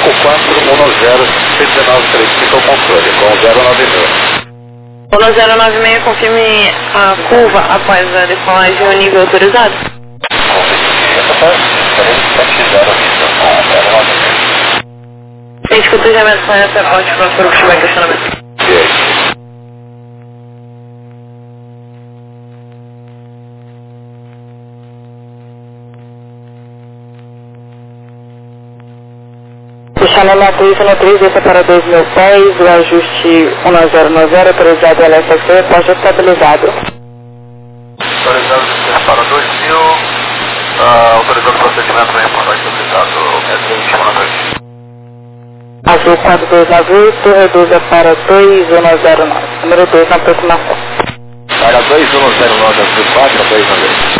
11935 ao controle, com 096. 1096, confirme a curva após a decolagem o nível autorizado. Tem escutejamento com essa parte para o que tiver questionamento. Fechando na 313, esse é para 2.000 pés, o ajuste 1090, autorizado LSC, pode estabilizado. Autorizado para 2.000, autorizado o procedimento para reportar estabilizado, boa noite. Azul 4298, reduza para 2109, número 2 na aproximação. Para 2109, azul 4, 298.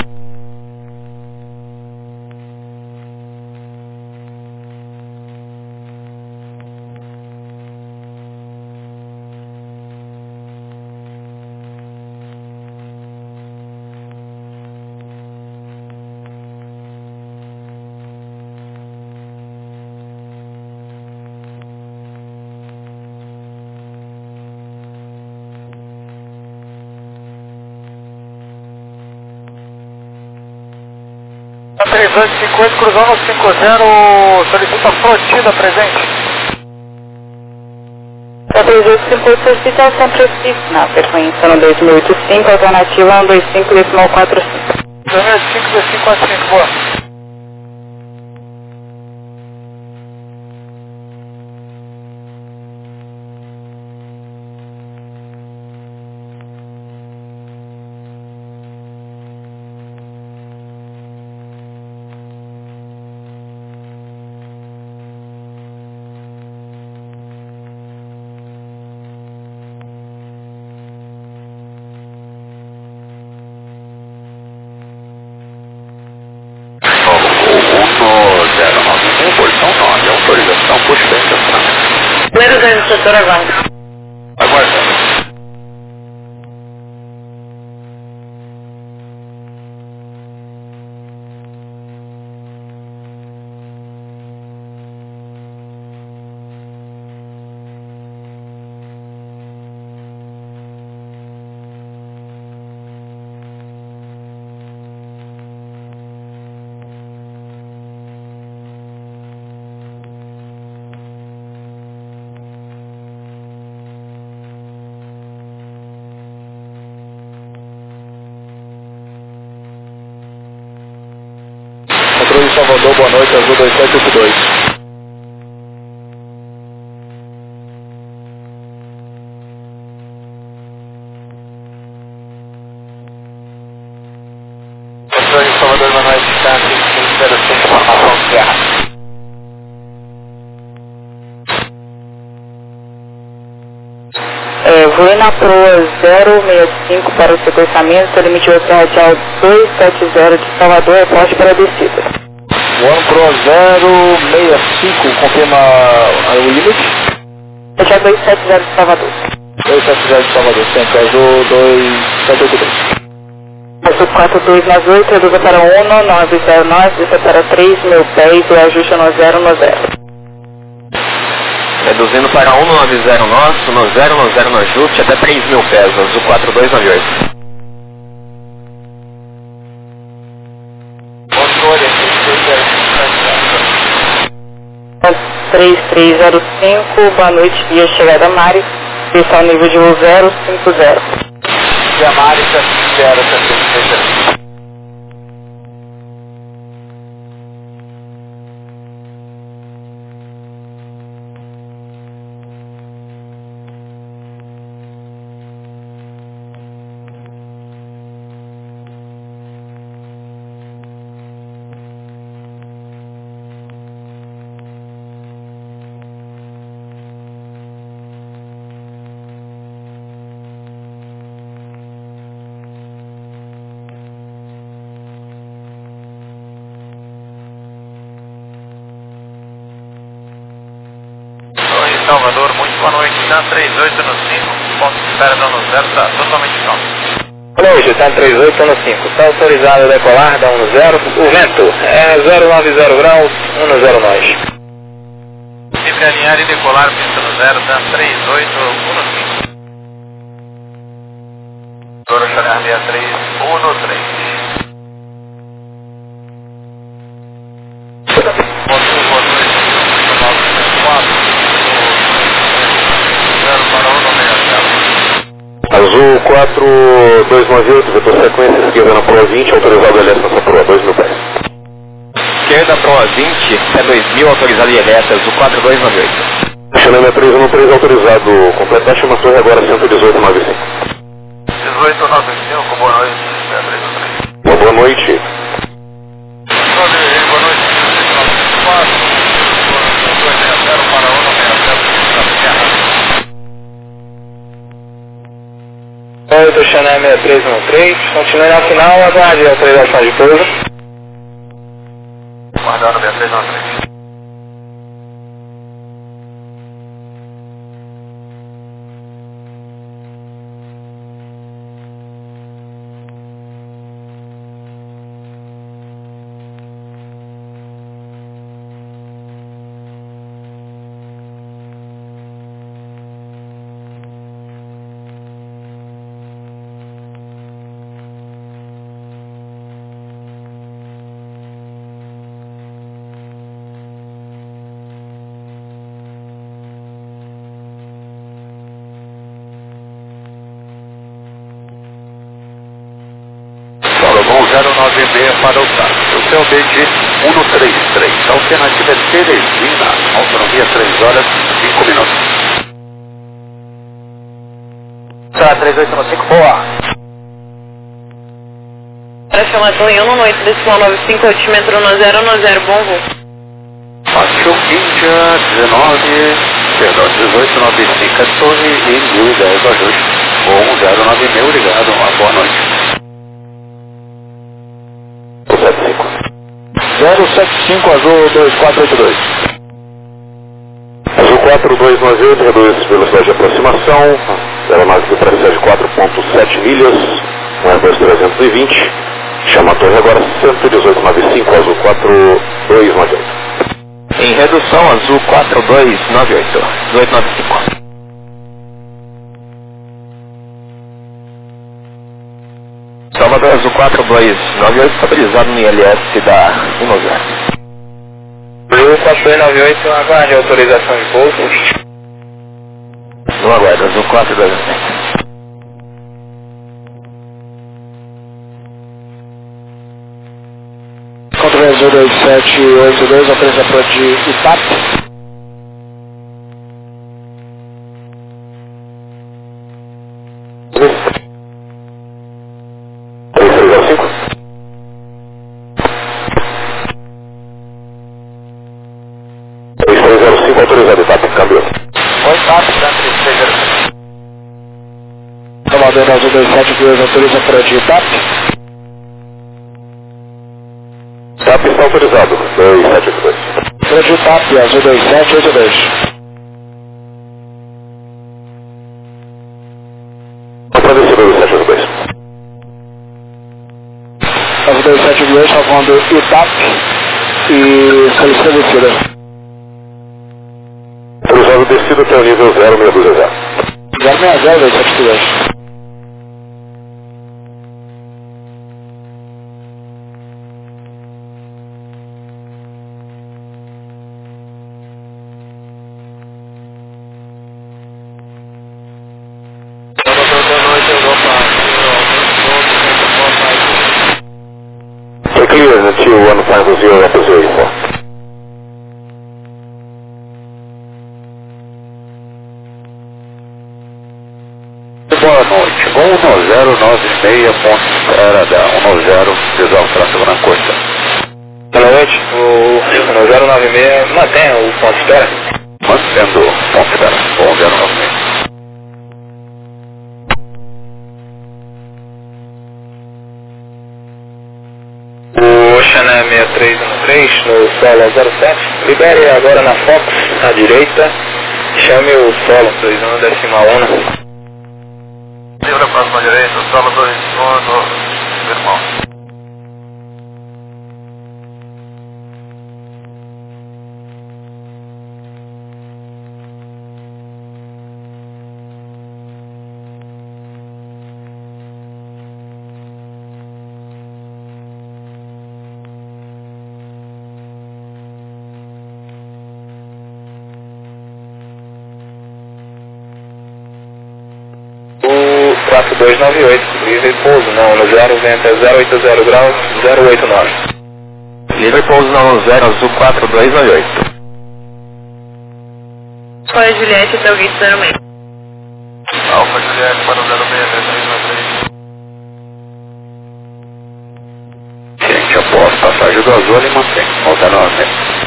A 3850, cruzando 50, solicita Flotida presente. A 3850 solicita a São Francisco, na frequência no 2085, alternativa 125,45. 125,45, boa. Autorização por extensão. Primeiro do setor aguarda. Aguardando. Controle Salvador, boa noite, azul 2782. Controle Salvador, boa noite, está aqui, informação Sierra. Voe na proa 065 para o sequenciamento, limite radial 270 de Salvador, aporte para a descida. One Pro 065, confirma o limite? Radial 270 de Salvador. 270 de Salvador, sempre, azul 2782. Azul 4298, reduza para 1909, desce para 3.000 pés, o ajuste no 090. Reduzindo para 1909, no 090 no ajuste, até 3.000 pés, azul 4298. Controle, 3305, boa noite, via chegada Mari, está ao nível de 050. Via Mari, 050. Salvador, muito boa noite, está 3815, ponto de espera dando 0, está totalmente calmo. Boa noite, está 3815, está autorizado a decolar, dá 10, o vento é 090 graus, 10 nós. alinhar e decolar, pista no 0, tá 3815. Agora Chanel 6313. Azul 4298, vetor sequência, esquerda na proa 20, autorizado LS nessa proa, 2.000 pés. Esquerda proa 20, é 2000, autorizado ILS, Azul 4298. Chanel 6313, autorizado completar, chama torre agora 11895. 1895, boa noite, 6313. Boa noite. Boa noite, 4, 260 para 160, Oi, do Chanel 6313, continue na final, aguarde a autorização de pouso. Guardando 6313. Bom 096 para o táxi. O seu BG 133. Alternativa é Teresina. Autonomia 3 horas 5 minutos. Será 3895, boa. Chama Torre 1 decimal 95, altímetro 1010, bom voo. Machu Índia 1895, Torre e 1010, ajuste. Bom 096, obrigado, uma boa noite. 075, Azul 2482. Azul 4298, reduz velocidade de aproximação, aeronave que precede 4.7 milhas, um Airbus 320, chama a torre agora 11895, Azul 4298. Em redução, Azul 4298, 1895. Salvador Azul 4298, estabilizado no ILS da 190. Azul 4298, aguarde a autorização de pouso. Não aguarda, Azul 4298. Contra Azul 2782, autorização de ITAP. Autorizado, etapa, câmbio. Oi, TAP, da 360. Salvador Azul 272, autoriza para de TAP. TAP está autorizado, 2782. Para de TAP, Azul 2782. Para descer 2782. Azul 2782, salvando ITAP e solicita descida. Autorizado descido até o nível 062. 060, 272. Foi clear until 150 up 04. Boa noite, voo 1096, ponto espera da 10, visual tráfego na costa. Boa noite, o 1096 mantém o ponto espera. Mantendo o ponto espera, voo 1096. O Chanel 6313 no solo 07, libere agora na Fox, à direita, chame o solo 21 decimal 1. Livre a próxima direita, solo 2 segundos, irmão. 4298, livre pouso não, no 0, vento é 080 graus, 089. Livre pouso não, 0, azul 4298. Foi Juliette até o Gate 06. Alfa Juliette para o 06, 393. Gente, após passagem do azul e mantém, volta novamente.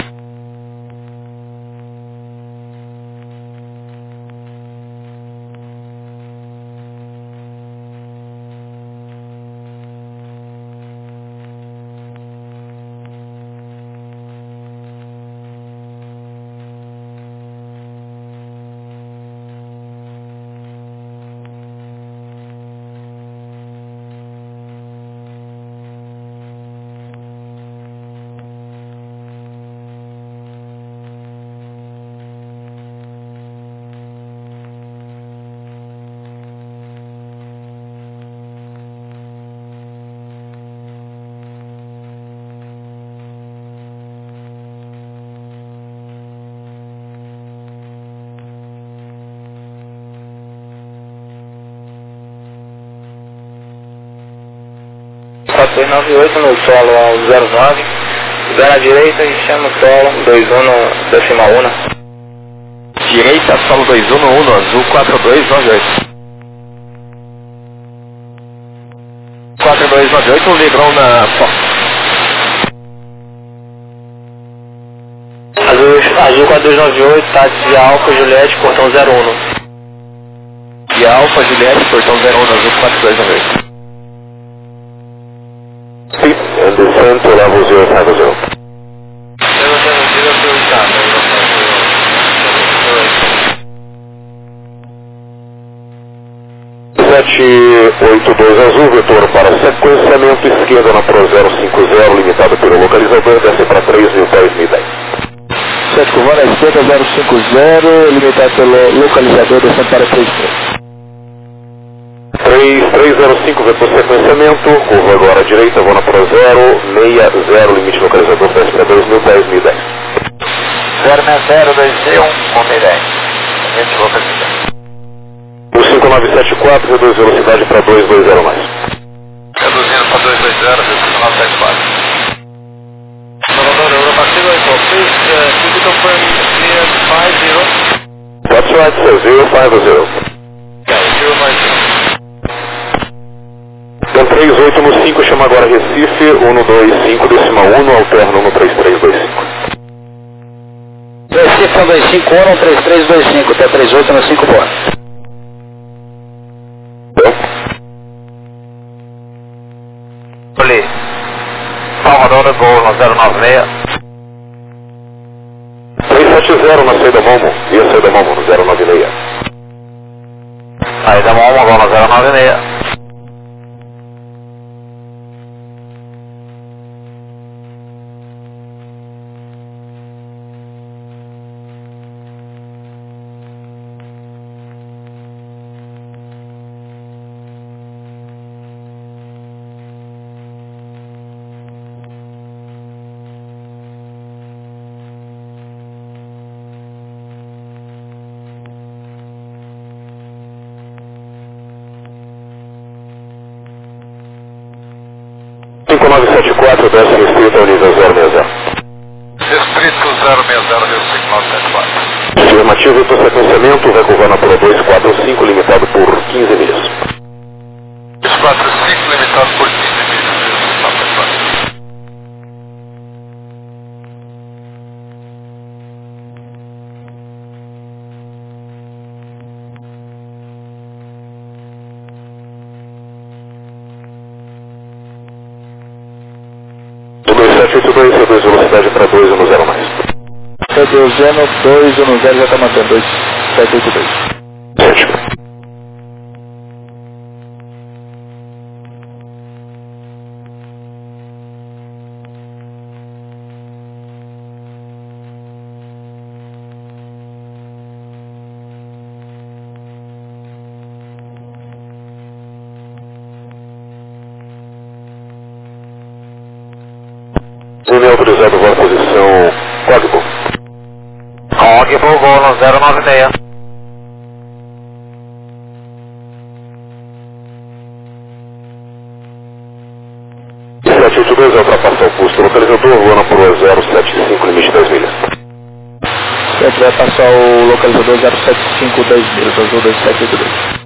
No solo ao 09, dá na direita e chama o solo 21 no decimal 1. Direita, solo 21 azul 4298. 4298, livrão na Fox. Azul 4298, táxi de Alfa Juliette, portão 01. De Alfa Juliette, portão 01, azul 4298. And descend to level 050. 782 azul, vetor para sequenciamento esquerda na Pro 050, limitado pelo localizador, desce para 3.000 pés, 1010. 7 curvando à esquerda 050, limitado pelo localizador, descendo para 3.000. 3305, vetor sequenciamento, curva agora à direita, vou na Pro 060, limite localizador, desce para 2.000 pés, 1010. 06021, com 1010. Limite localizador. O 5974, reduz velocidade para 220 mais. Reduzindo para 220, 5974. Salvador, Europacific, please, could you confirm clear 50? That's right, sir, 050. Yeah, 050. Então 38 no 5, chama agora Recife, 125, decimal 1, alterno no 3325. Recife 125, 3325, até 38 no 5 pontos. Ali, Salvador, Gol no 096. 370 na saída Momo, via saída Momo no 096. Saída Momo, Gol no 096. Desce restrito ao nível 060. Restrito 060, nível 5974. Afirmativo, vetor sequenciamento, vai curvar na Pro 245, limitado por 15 milhas. 245, limitado por 15 milhas, nível 5974. O 2782, reduz velocidade para 2 no 0 mais. Reduzindo 2 no 0, já está mantendo 2782. 7. Autorizado para a posição código. Código, Gol no 096. quiser ultrapassar o custo localizador, voando por 075, limite 10 milhas. Se vai passar o localizador 075 10 milhas, azul 2782.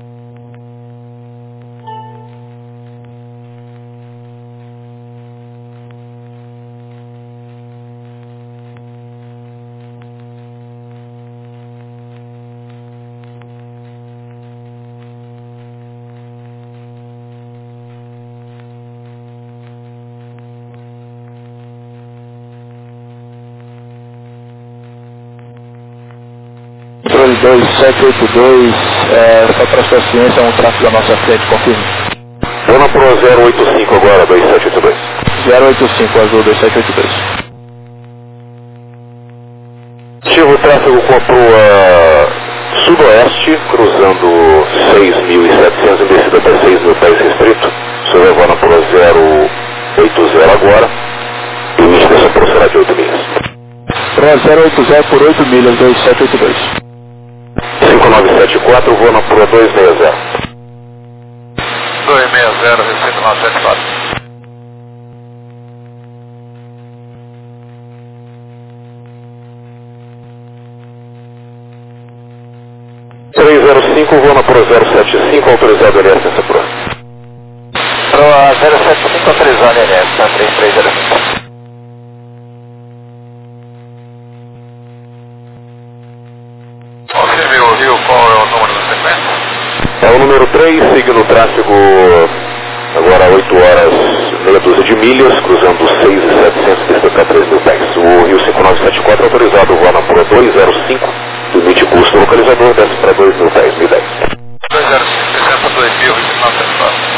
Controle 2782, só para sua ciência, um tráfego à nossa frente, confirme. Voando por 085 agora, 2782. 085, azul 2782. Ativo o tráfego com a proa sudoeste, cruzando 6.700 em descida até 6.000 pés restrito. O senhor vai voando por 080 agora. Limite dessa proa será de 8 milhas. Proa 080 por 8 milhas, 2782. 5974, voando por 260. 260, Recife 974. 305, voando por 075, autorizado LS essa proa. Proa 075, autorizado LS, tá 3305. Confirme o Rio, qual é o número do segmento? É o número 3, seguindo o tráfego agora 8 horas, meia dúzia de milhas, cruzando 6.700 até 3.000 pés. O Rio 5974 autorizado, voando por 205, limite custo localizador, desce para 2.000 pés, 1010. 205, 62 mil, 2974.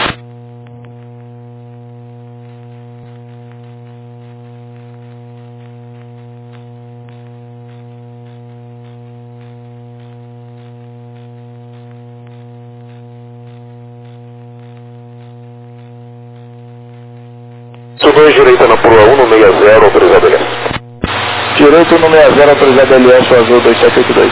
Subiu direita na proa 160, autorizado LS. Direito no 60, autorizado LS, azul 2782.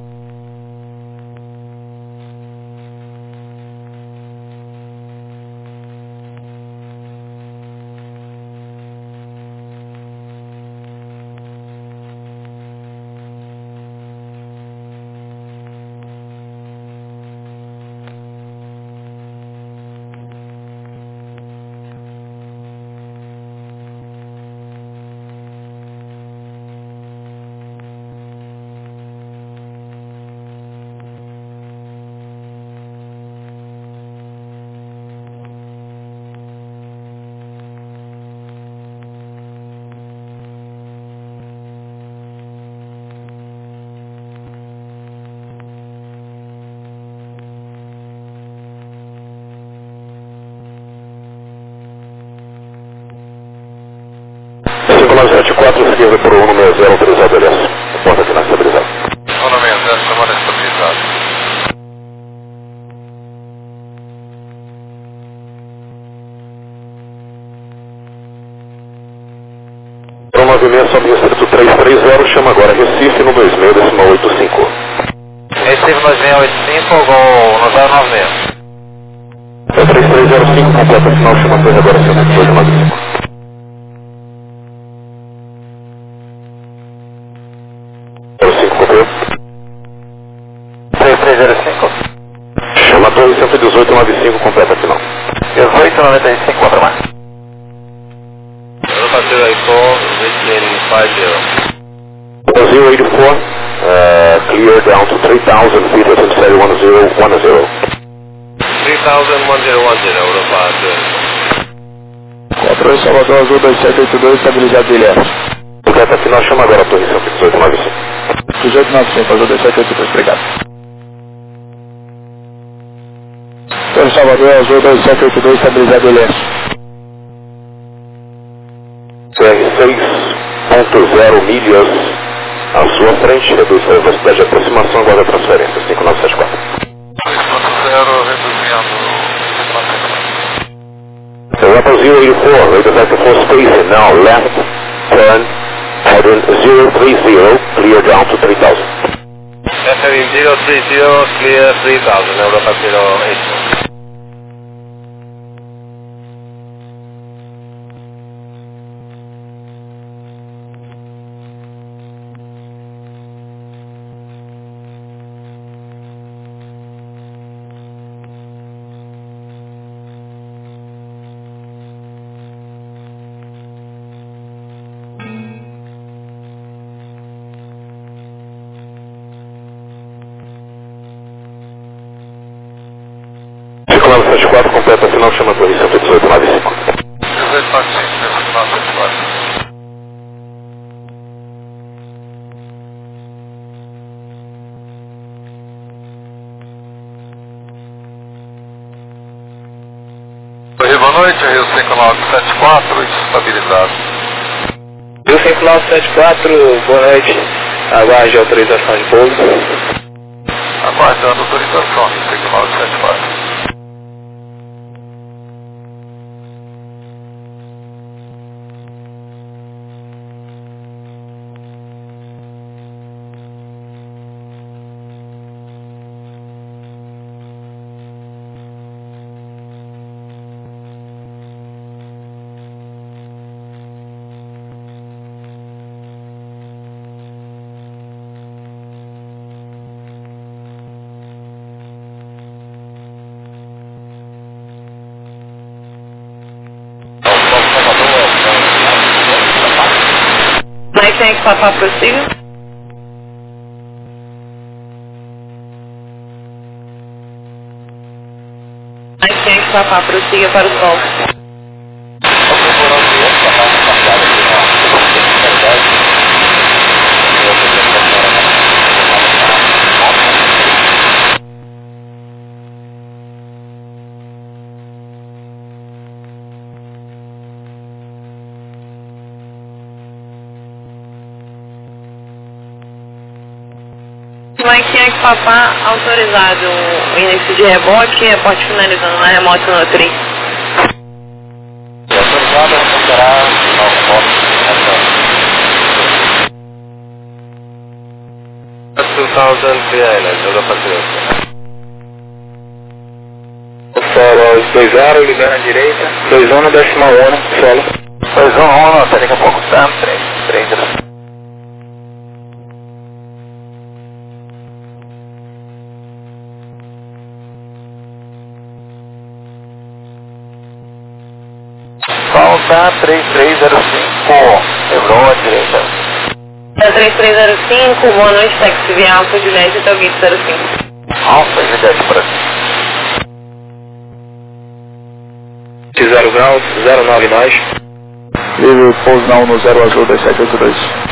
Esquerda por 160, autorizado LS. Porta final estabilizado. 160, chamada estabilizada. Para o movimento sobre o distrito 330, chama agora Recife no 26,85. Recife 2685, gol no 096. É 3305, completa final, chama 2 agora 102,95. 3305. Chama a torre 118,95, completa final. 1895, contra mais. Europa 084, Brasil 84, clear down to 3,000 feet within steady 1010. 301010, Europa 084. Controle Salvador, azul 2782, estabilizado LS. Completa final, chama agora a torre 118,95. 1895, azul 2782, obrigado. Torre Salvador, azul 2782, estabilizado LS. CR 6.0 milhas à sua frente, reduz a velocidade de aproximação, agora a transferência, 5974. 6.0, reduzindo. Europa 084, radar vector for spacing, now left, turn, pattern 030, clear down to 3000. FM 030, clear 3000, Europa 084. 074, completa final, chama a torre 11895. 1895, final 104. Boa noite, Rio 5974, estabilizado. Rio 5974, boa noite. Aguarde a autorização de pouso. Aguardando autorização, Rio 5974. Mas tem que papar prossiga? Mas tem que papar prossiga para o sol. Mas tinha que papar autorizado o início de rebote e rebote finalizando na remoto no tri. Autorizado a recuperar ao foco. 2000 toda a paciência. Solo 20, ligando à direita. 21 na 11, solo. 21, até daqui a pouco, Sam, 3. Falta 3305, Hebron à direita. 3305, boa noite, táxi via Alfa Juliette até o 2005. Alfa Juliette por aqui. 0 graus, 09 nós. Livre pouso não no 0 azul 2782.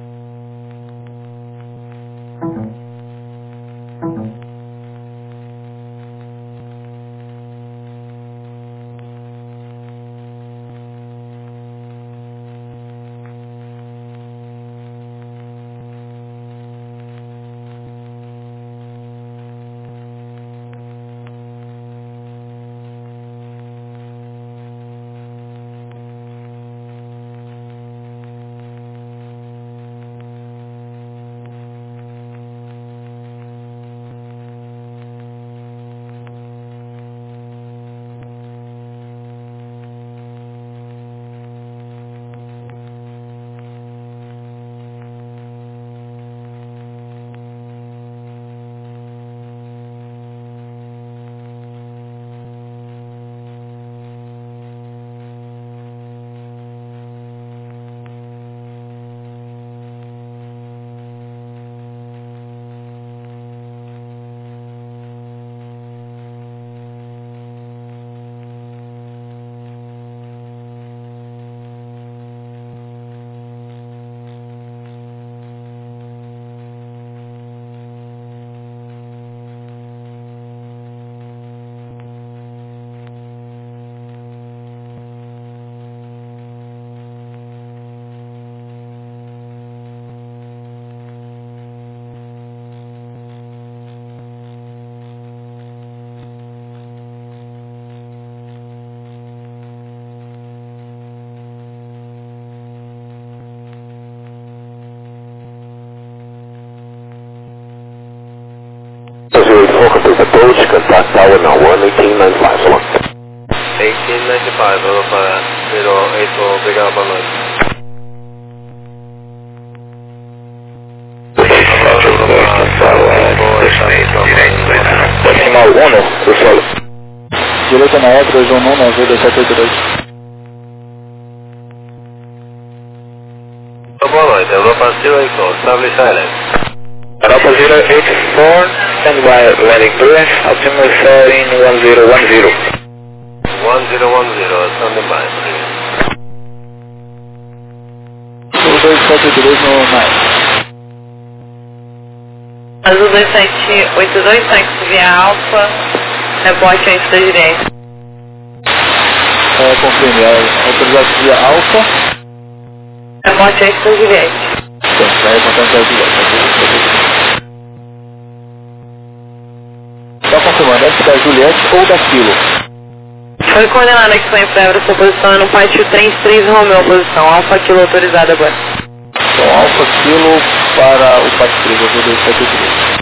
Focus is approach, contact tower now 1895, so long. 1895, vou para 08, obrigado, boa noite. Decimal 1, do solo. Direita na E, 311, azul 2782. Boa noite, Europa 084, establish silence. Europa 084, Stand by landing clearance, altimeter soaring 1010. 1010, standing by, please. Azul 273 no mais. Azul 2782, táxi via Alfa, reporte antes da direita. Confirme, autorizado via Alfa. Reporte antes da direita. Então, vai reportar da direita. Só confirmando, antes da Juliette ou da Kilo? Foi coordenada que foi em Febra, sua posição é no pátio 33 Romeu, posição Alfa Kilo autorizada agora. Então, Alfa Kilo para o pátio 3, Azul 273.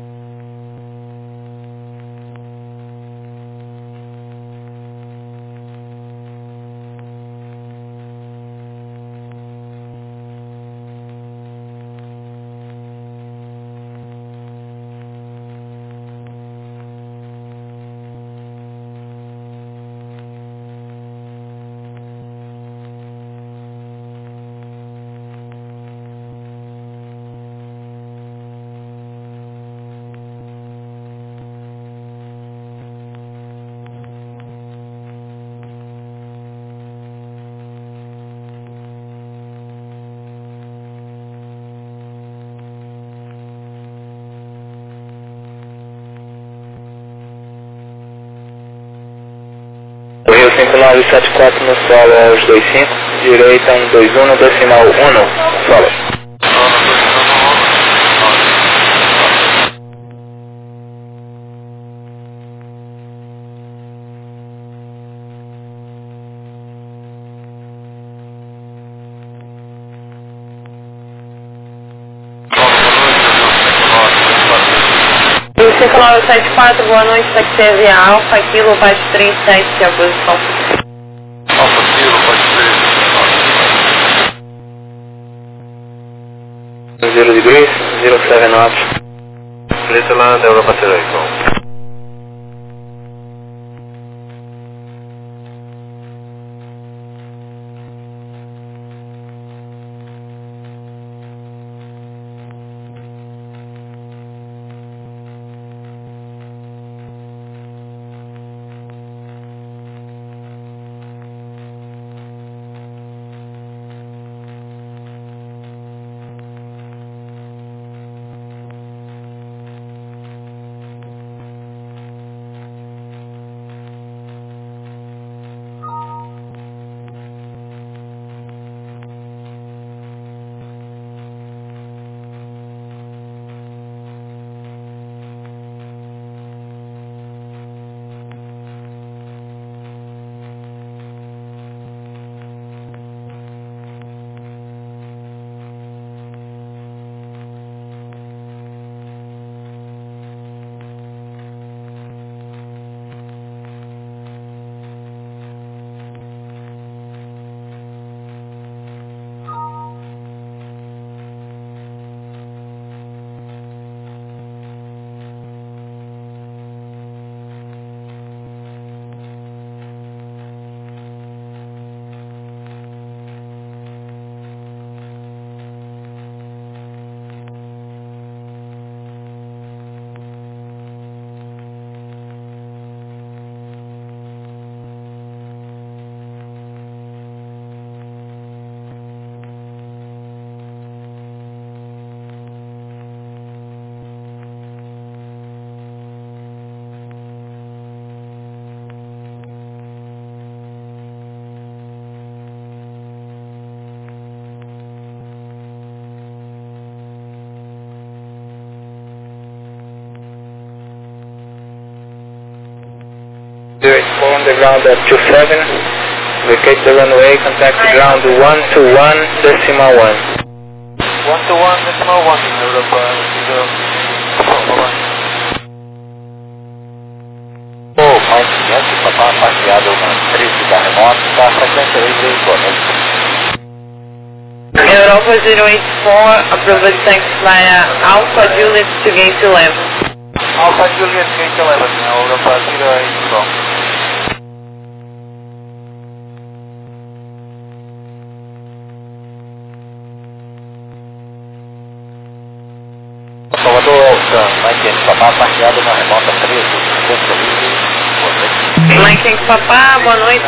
Rio 5974 no solo aos 25, direita 121 no decimal 1, solo. Rio 5974, boa noite, táxi via Alfa Kilo, pátio 37, que é a posição. Alfa Kilo, pode ser. 0 degrees, 07 knots. Please land Europa Telecom. Inform the ground at 27, vacate the runway, contact ground 121 decimal 1. 121 decimal 1 Europa 0. O Mike papá passeado na 13 da remota, está frequência aí boa noite. Europa 084, approval taxi via Alpha Juliet to gate 11. Alpha Juliet Gate 11, Europa 084. Salvador Alta, Mike Quente Papá, parqueado na remota 13, compromisso. Mãe Quente Papá, boa noite.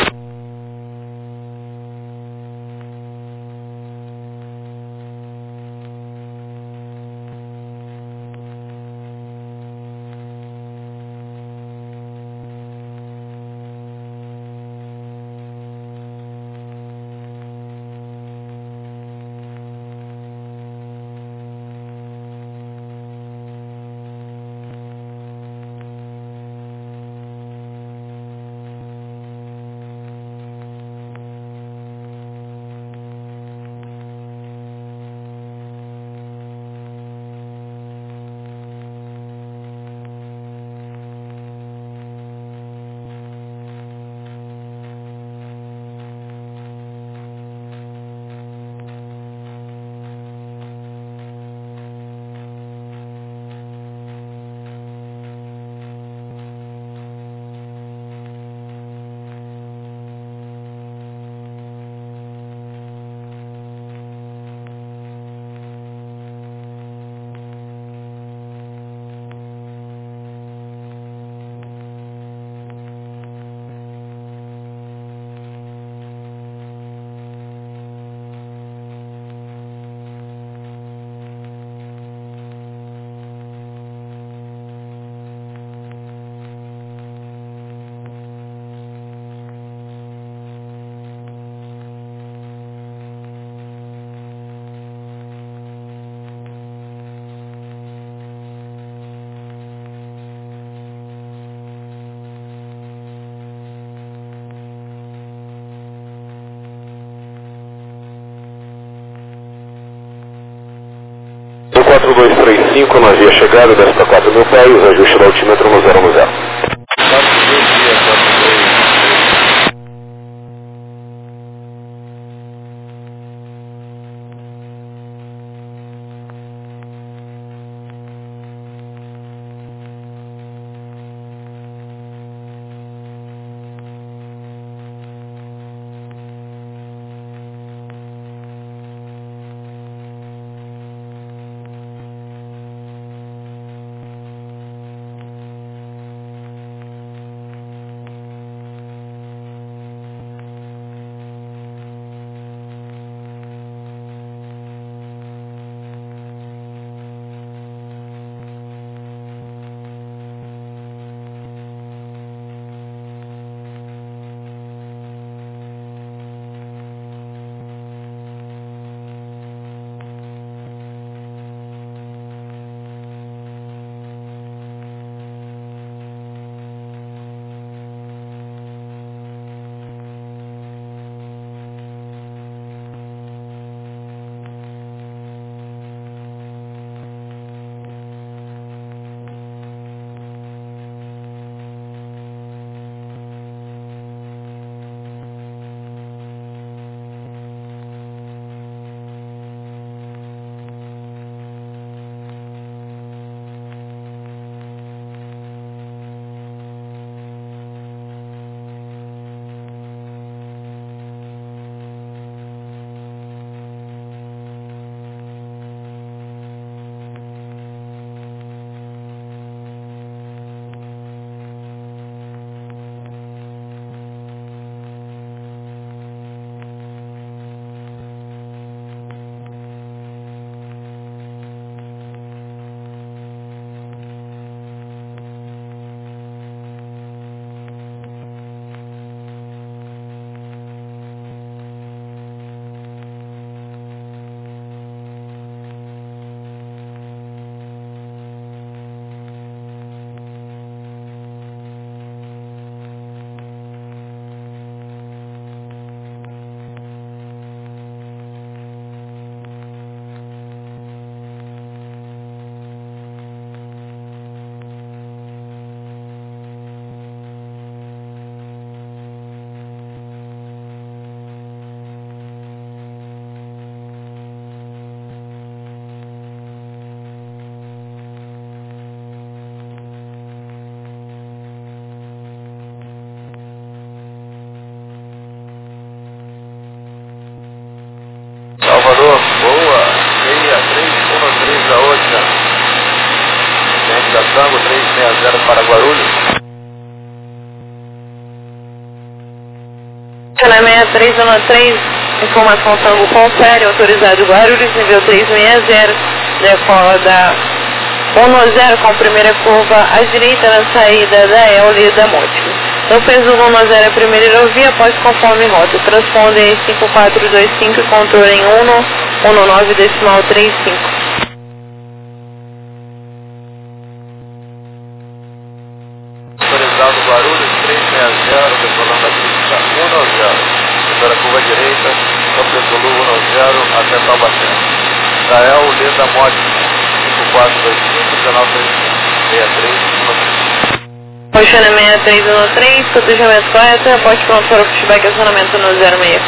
O 4235, nós ia chegada, desta 4.000 pés, ajuste do altímetro no 0 no 0. Tango 360 para Guarulhos. Channel 6313, informação Tango confere, autorizado Guarulhos, nível 360, decoda 10 com primeira curva à direita na saída da Eulida Monte. No peso 10 primeira aerovia, após conforme rota, transpondem em 5425 e controle em 119,35. Autorizado Guarulhos 360, decolando a pista 10, para a curva direita, Campesolu 10 até Taubaté. Gael Leda Mote 5425, 1963. Oceana 6313, cotejamento correto, reporte pronto para o pushback, acionamento no 06.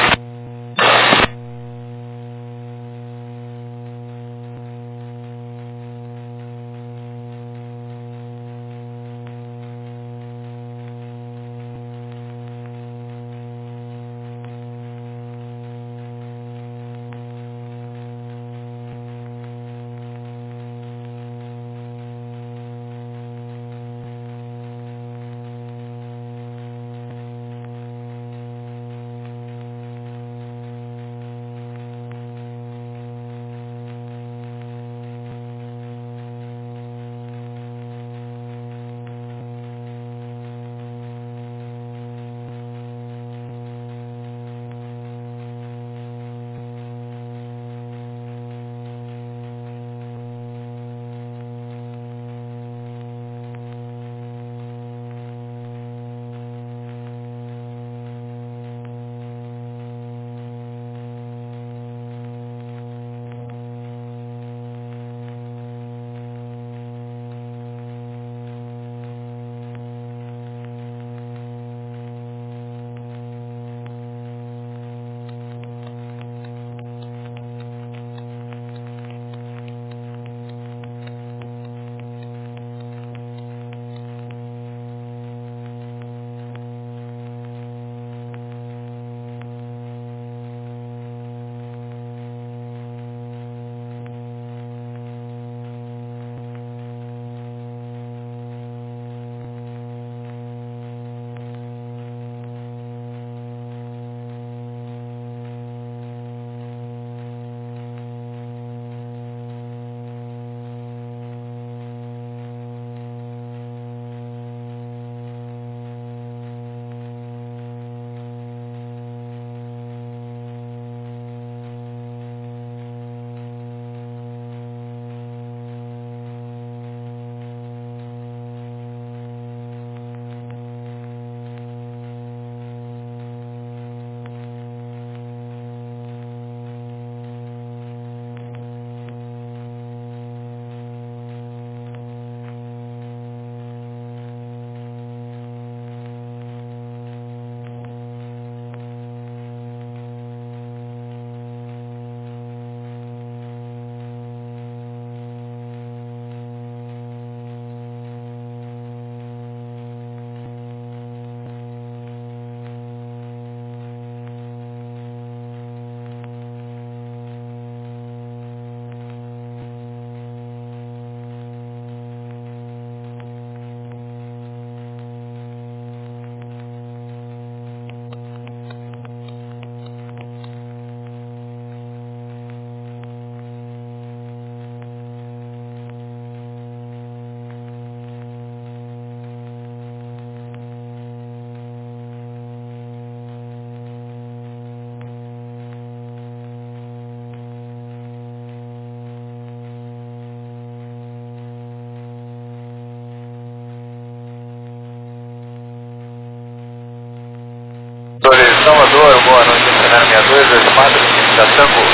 Salvador, boa noite, Cenário 62, 24, da Tango.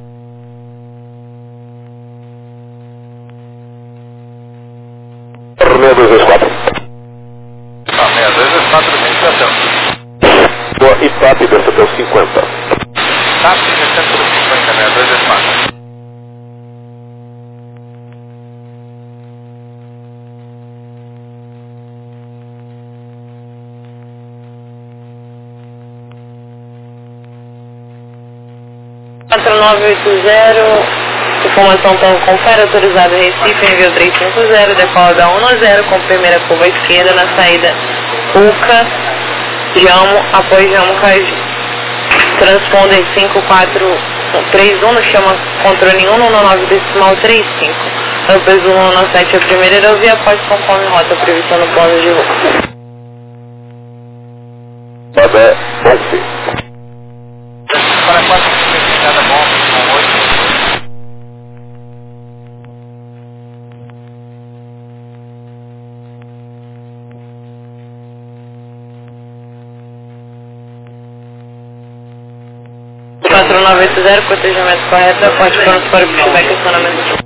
Romeo 224. 6224, da Tango. Boa, IPAP, desceu 50. TAP, descendo 50, 6224. Informação tango confere, autorizado Recife, envio 350, decola da 10 com primeira curva à esquerda na saída Uca, Jamo, após Jamo Caju. Transponder 5431, no chama controle 119.35. Ampes 197, a primeira aerovia, após conforme rota prevista no plano de voo. Babé, bom fim. Para 4 cada bomba, com 8. O 4980, cotejamento correto, pode pronto para o feedback e acionamento.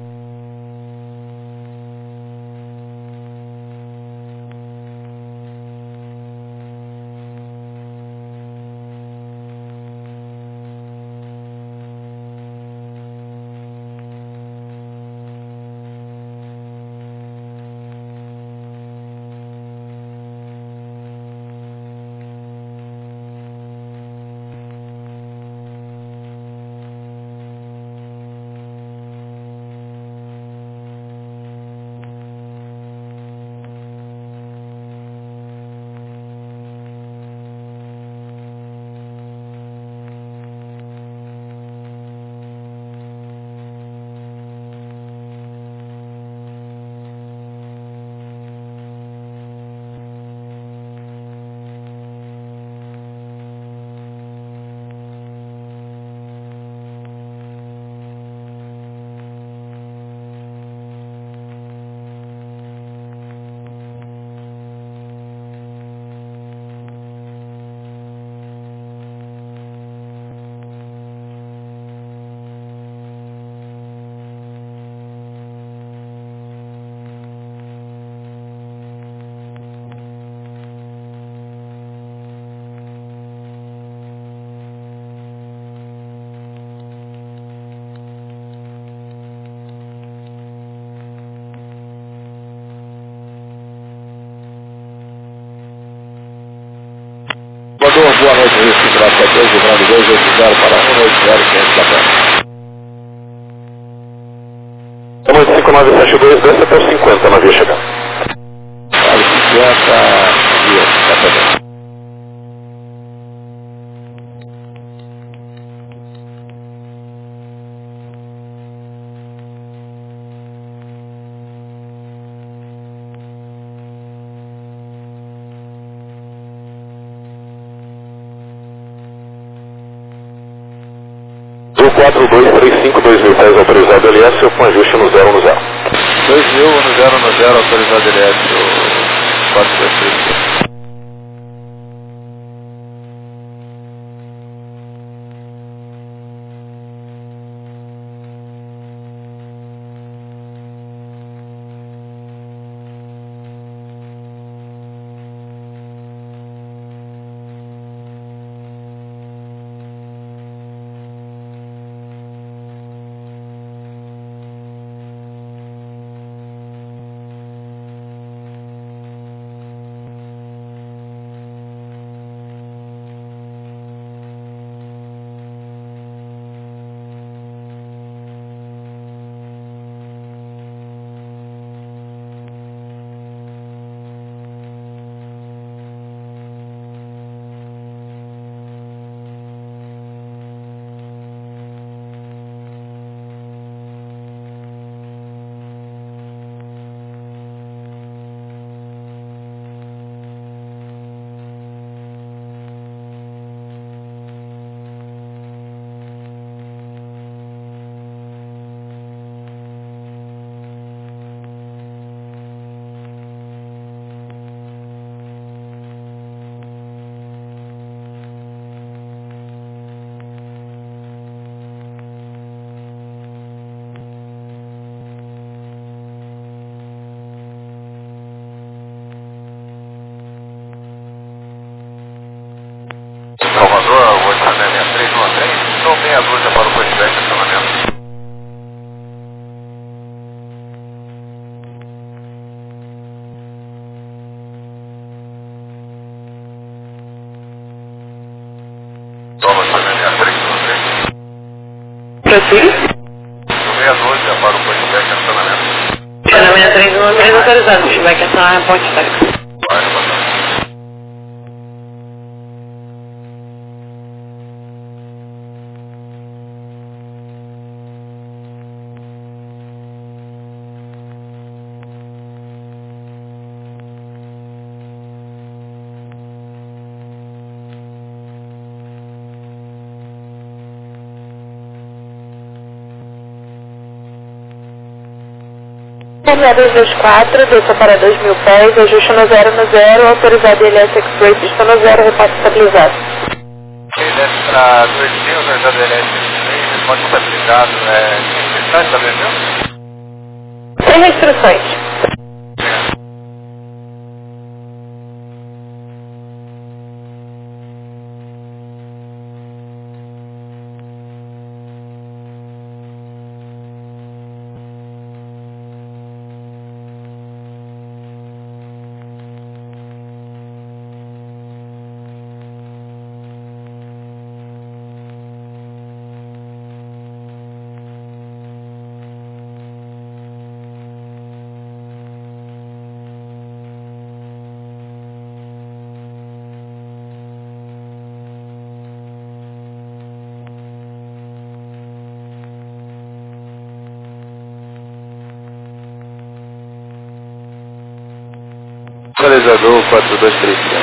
Boa noite, Recife, graças a Deus, vibrando 280 para 180, 500 da terra. 5972, desce até os 50 na via chegando. Vale 50, via, tá também. O 4235-2010 autorizado LS, com ajuste no 0 no 0. 2000 no 0 no 0, autorizado LS, 433. Salvador, 86313, estou meia dúzia para o feedback de acionamento. Salvador, 6313. Prossiga. Estou meia dúzia 3 autorizado, feedback ação a reporte táxi. Terminal 224, desça para 2.000 pés, ajuste no 0, autorizado ILS Express, está no 0, repasse estabilizado. Ele desce para 2.000, autorizado ILS Express, pode estabilizado, tem restrições também, viu? Sem restrições. Localizador 4235.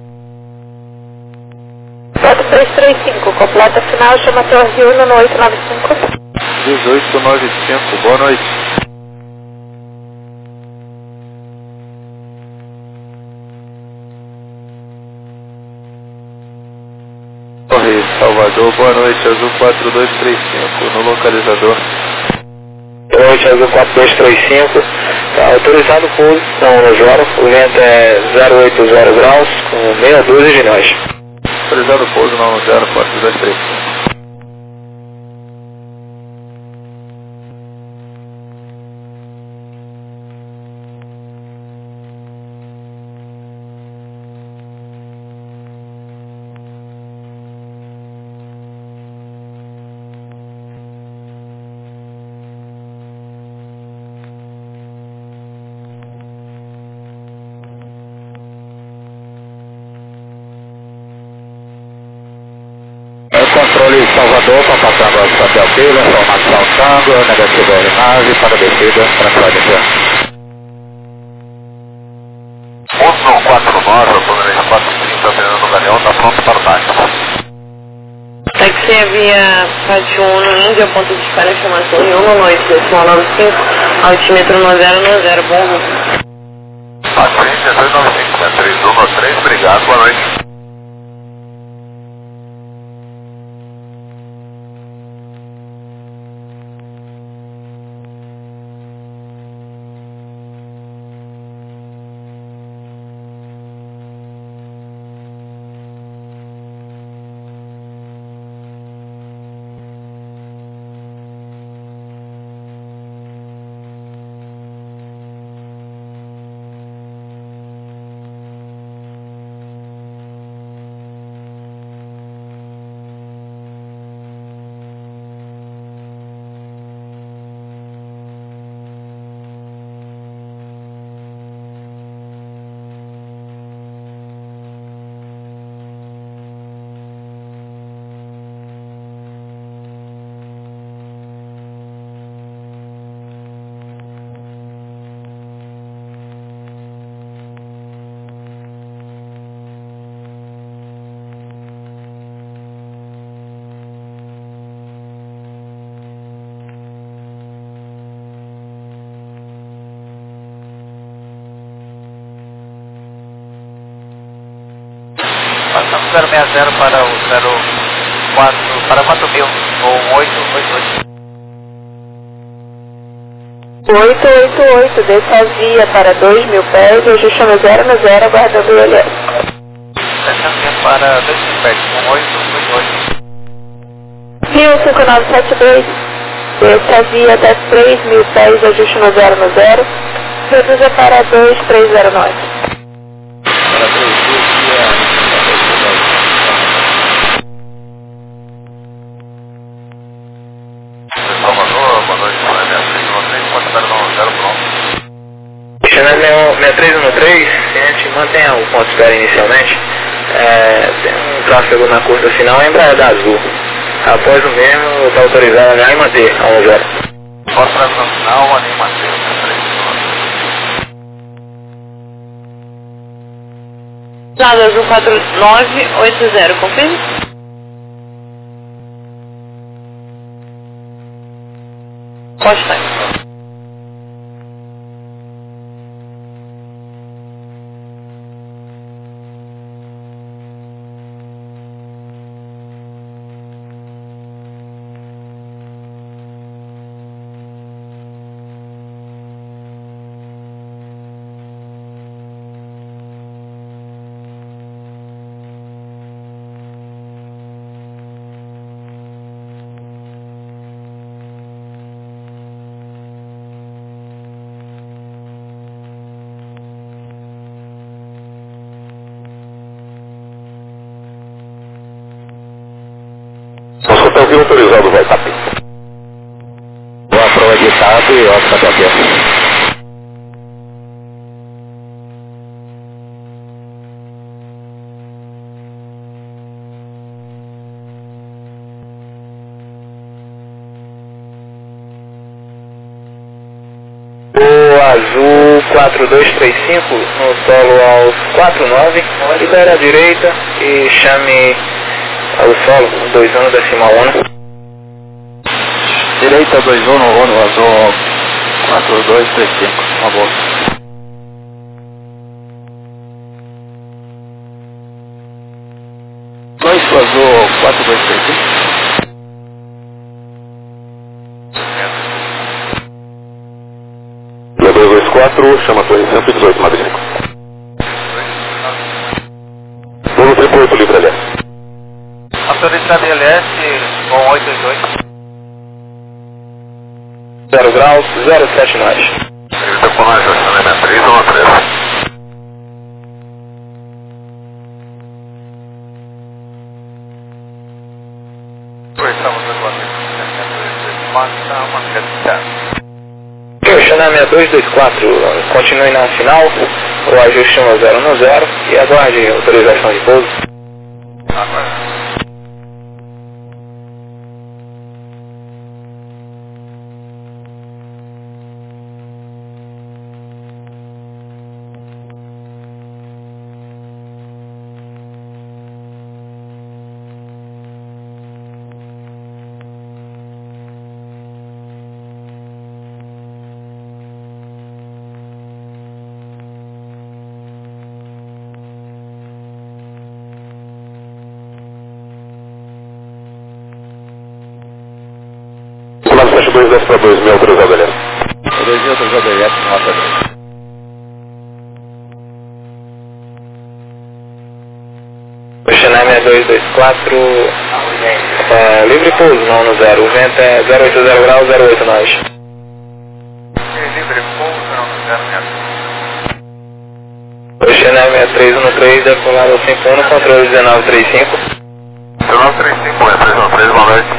4335, completa final, chama Torre 1 no 895. 1895, boa noite. Torre Salvador, boa noite, Azul 4235, no localizador. Boa noite, Azul 4235. Tá autorizado o pouso, então no Joro, o vento é 080 graus, com meia dúzia de nós. Autorizado o pouso na 04235. Controle Salvador, estão passando a Santel Pila, informação Tango, negativo aeronave, para descida, tranquilidade. 149, autonomia 430, Fernando Galeão, está pronto para o táxi. Táxi via Pátio 1, Índia, ponto de espera, chama Torre 1 no 895, altímetro 90, bom rumo. A 3295, 3113, obrigado, boa noite. Passamos 060 para o 04, para 4.000, ou 888. 888, desça a via para 2.000 pés, ajuste no 0, aguardando o ILS. Descendo para 2.000 pés, com 888. Rio 5972, desça a via das 3.000 pés, ajuste no 0, reduza para 2309. Para 3.000, Salvador, boa noite, para a minha 393, pode estar no 0 pronto. 6313, a gente mantém o ponto de espera inicialmente. Tem um tráfego na curva final, a Embraer Azul. Após o mesmo, está autorizado a manter a 10. Posso trazer no final, a nem manter. Lado Azul 4980, confirme? Pode estar. Hotel autorizado vai TAP. Boa prova de TAP e ótima TAP. O Azul 4235 no solo aos 49, libera a direita e chame ao solo 21 decimal 1. Direita 21 no Azul 4235, uma boa. Dois pro Azul 4235. E a 224, chama a torre 118, Madrid 5. Vamos 38, livre LS. Autorizado LS com 888. 0 graus, 07 nós. Está com nós, estacionamento 313. Estamos agora Questionamento 224, continue na final, o ajuste 1010 e aguarde autorização de pouso. Comando 7210 para 2000, autorizado LS. 2000 autorizado LS, nota 2. Questionamento 224, livre pouso, não no 0, o vento é 080 graus, 08 nós. livre pouso, não 0 Questionamento 313, decolado ao 51, controle 1935. 1935, 313, boa noite.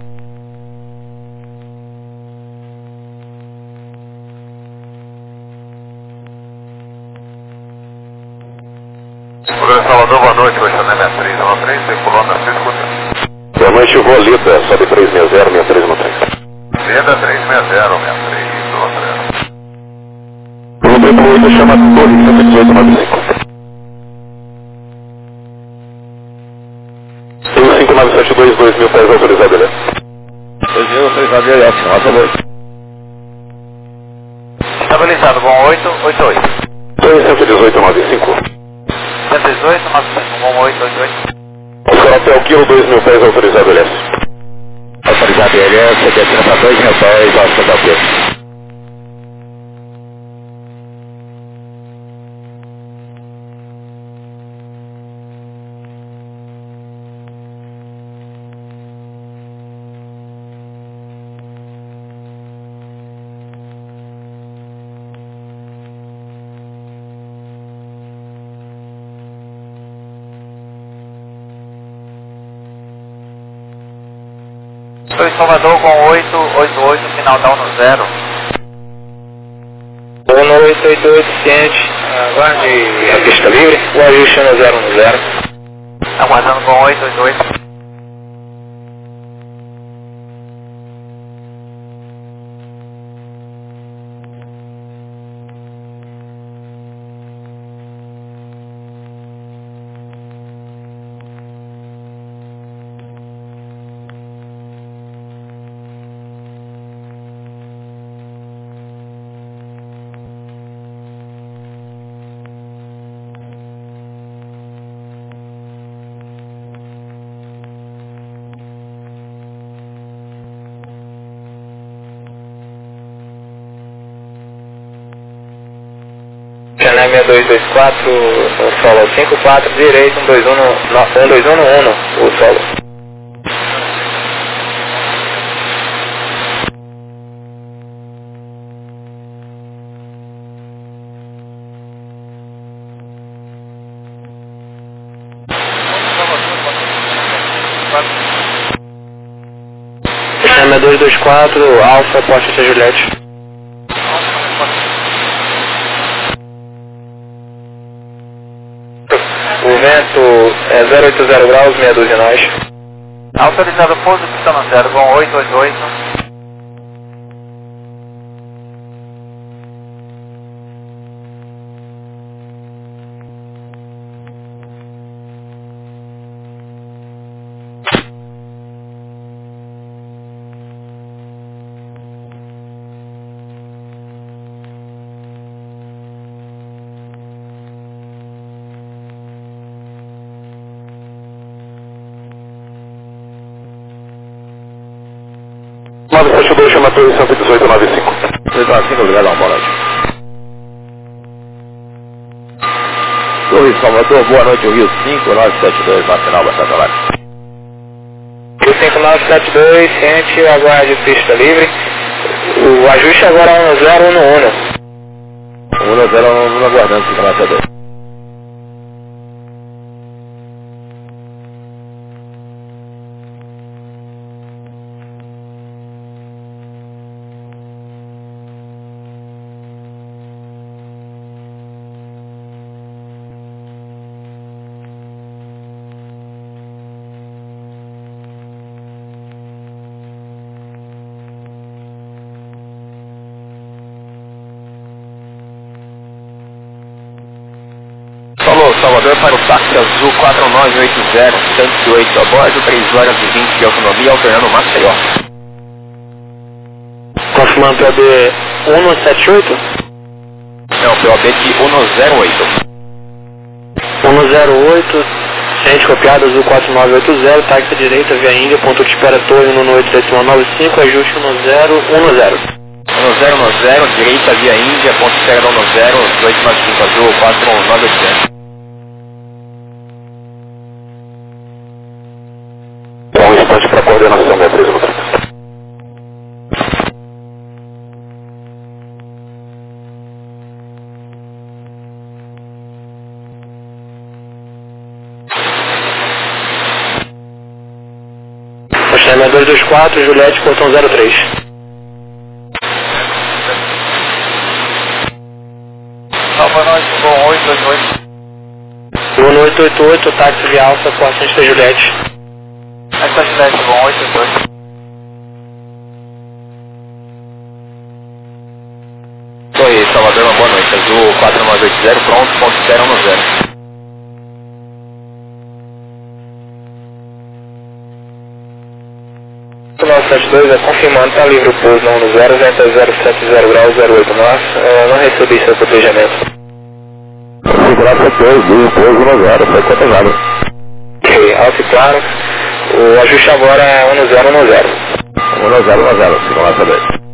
Salvador, boa noite, questionamento 313, decolou na 6 escuta. Boa noite, Rolita, sobe 360, 6313. Venda 360, 6313. O número 8 chama a torre 118, Madrid 5. 5972, 2000 pés autorizado LS. 2000 autorizado LS, nota 2. Estabilizado, bom 888. Torre 118, 95. 118, 888. Oscar Hotel Kilo 2000 pés autorizado LS. Autorizado LS, descendo para 2000 pés, ótima TAP. Estou em Salvador com 888, final da 10. 1 no 8 188, ciente, aguarde a pista livre, o ajuste 1010. Aguardando com 888. Channel 6224, o solo 54, direito, 12111, o solo. Channel 224, Alfa, Poste Juliette. O vento é 080 graus, meia dúzia nós. Autorizado pouso pista no 0 com 888. Chama Torre 11895. 11895, obrigado, boa noite. Torre Salvador, boa noite, Rio 5972, Nacional, Baixada Lá. Rio 5972, ciente, aguarde pista livre. O ajuste agora é 1011. 1011, aguardando, fica na CD. Salvador para o táxi azul 4980, 108 a bordo, 3 horas e 20 de autonomia, alternando Maceió. Confirmando POB 178? Não, POB de 108. 108, ciente copiado, azul 4980, táxi direita, via Índia, ponto de espera torre 188-195, ajuste 1010. 1010, direita via Índia, ponto de espera 10, 295 azul 4980. Um instante para coordenação, minha presa no trânsito. Chama 224, Juliette, portão 03. Salva nós com 888. 1888, táxi de Alfa, Porta de Juliette. Essa Juliette com 888. Oi, Salvador, uma boa noite. Azul 4980, pronto, ponto 010. O 972 é confirmando, está livre o pouso na 10, vento 070 graus, 08 nós. Não recebi seu protejamento. Segurança 2, pouso no 0, foi cotejado. Ok, alto e claro. O ajuste agora é 1010. 1010, segurança 2.